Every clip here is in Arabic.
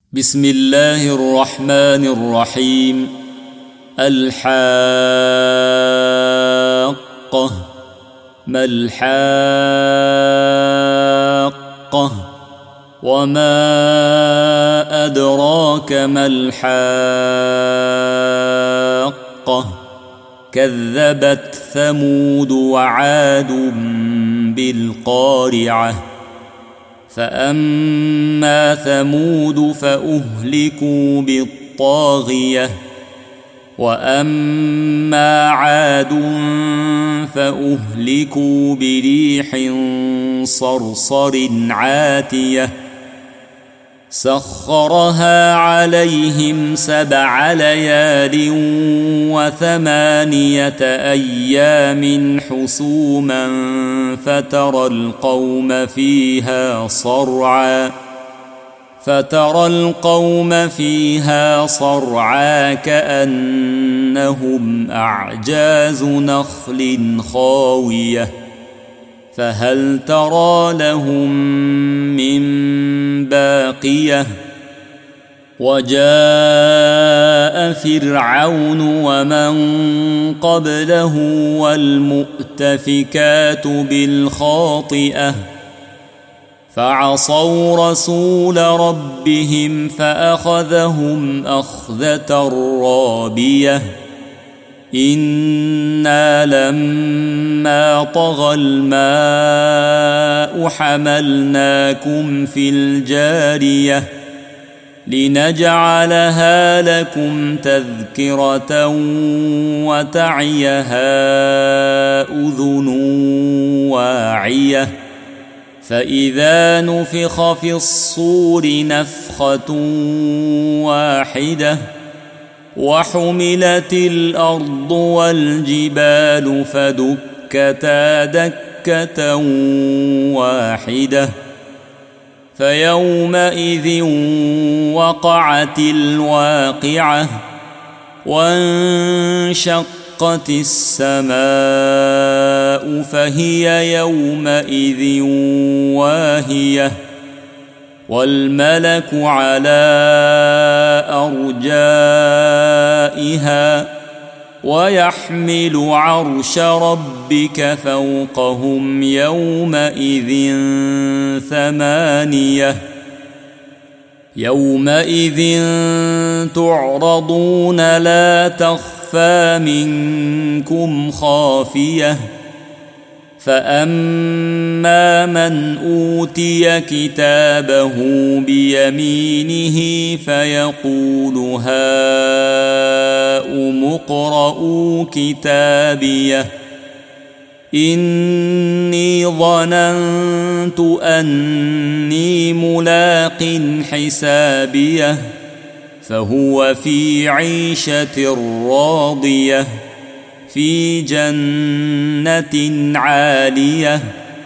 بسم الله الرحمن الرحيم. الحاقة. ما الحاقة؟ وما أدراك ما الحاقة؟ كذبت ثمود وعاد بالقارعة. فأما ثمود فأهلكوا بالطاغية، وأما عاد فأهلكوا بريح صرصر عاتية سخرها عليهم 7 ليال و8 أيام حسوما فترى القوم فيها صرعى كأنهم أعجاز نخل خاوية فهل ترى لهم من باقية. وجاء فرعون ومن قبله والمؤتفكات بالخاطئة فعصوا رسول ربهم فأخذهم أخذة رابية. إنا لما طغى الماء حملناكم في الجارية لنجعلها لكم تذكرة وتعيها أذن واعية. فإذا نفخ في الصور نفخة واحدة وحملت الأرض والجبال فدكتا دكة واحدة فيومئذ وقعت الواقعة وانشقت السماء فهي يومئذ واهية والملك على أرجائها ويحمل عرش ربك فوقهم يومئذ 8. يومئذ تعرضون لا تخفى منكم خافية. فأما من أوتي كتابه بيمينه فيقول هاؤم اقرءوا كتابيه إني ظننت أني ملاق حسابيه فهو في عيشة راضية في جنة عالية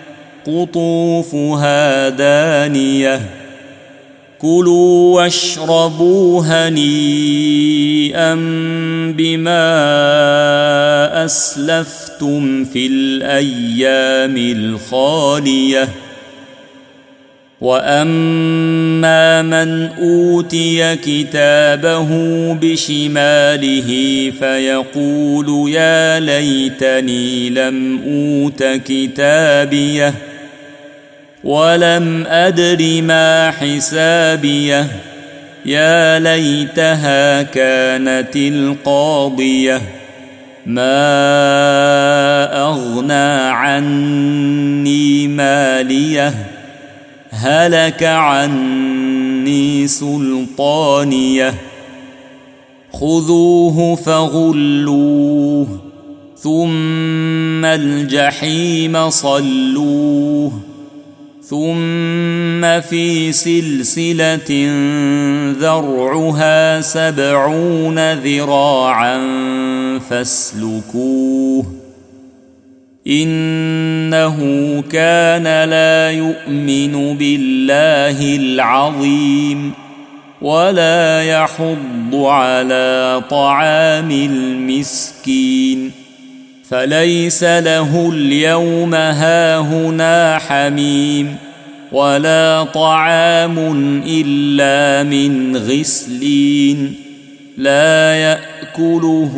قطوفها دانية. كلوا واشربوا هنيئا بما أسلفتم في الأيام الخالية. وأما من أوتي كتابه بشماله فيقول يا ليتني لم أوت كتابيه ولم أدر ما حسابيه يا ليتها كانت القاضية ما أغنى عني ماليه هلك عني سلطانيه. خذوه فغلوه ثم الجحيم صلوه ثم في سلسلة ذرعها 70 ذراعا فاسلكوه إنه كان لا يؤمن بالله العظيم ولا يحض على طعام المسكين فليس له اليوم هاهنا حميم ولا طعام إلا من غسلين لا يأكله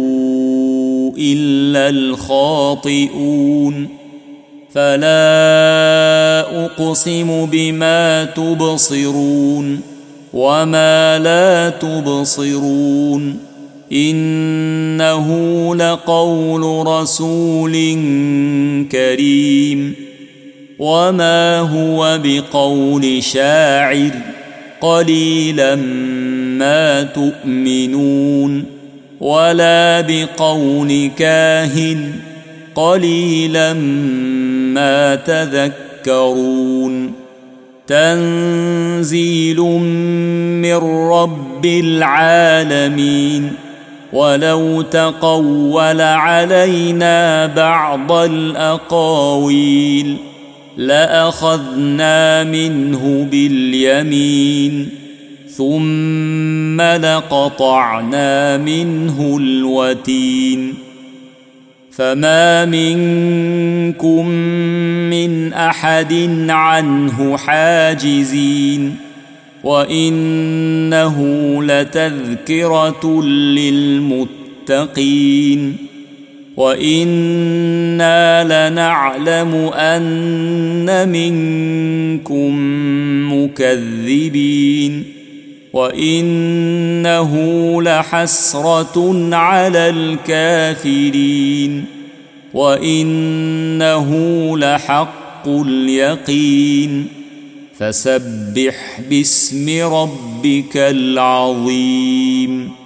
إلا الخاطئون فلا أقسم بما تبصرون وما لا تبصرون إنه لقول رسول كريم وما هو بقول شاعر قليلا ما تؤمنون ولا بقول كاهن قليلا ما تذكرون تنزيل من رب العالمين ولو تقول علينا بعض الأقاويل لأخذنا منه باليمين ثم لقطعنا منه الوتين فما منكم من أحد عنه حاجزين وإنه لتذكرة للمتقين وإنا لنعلم أن منكم مكذبين وإنه لحسرة على الكافرين وإنه لحق اليقين فسبح باسم ربك العظيم.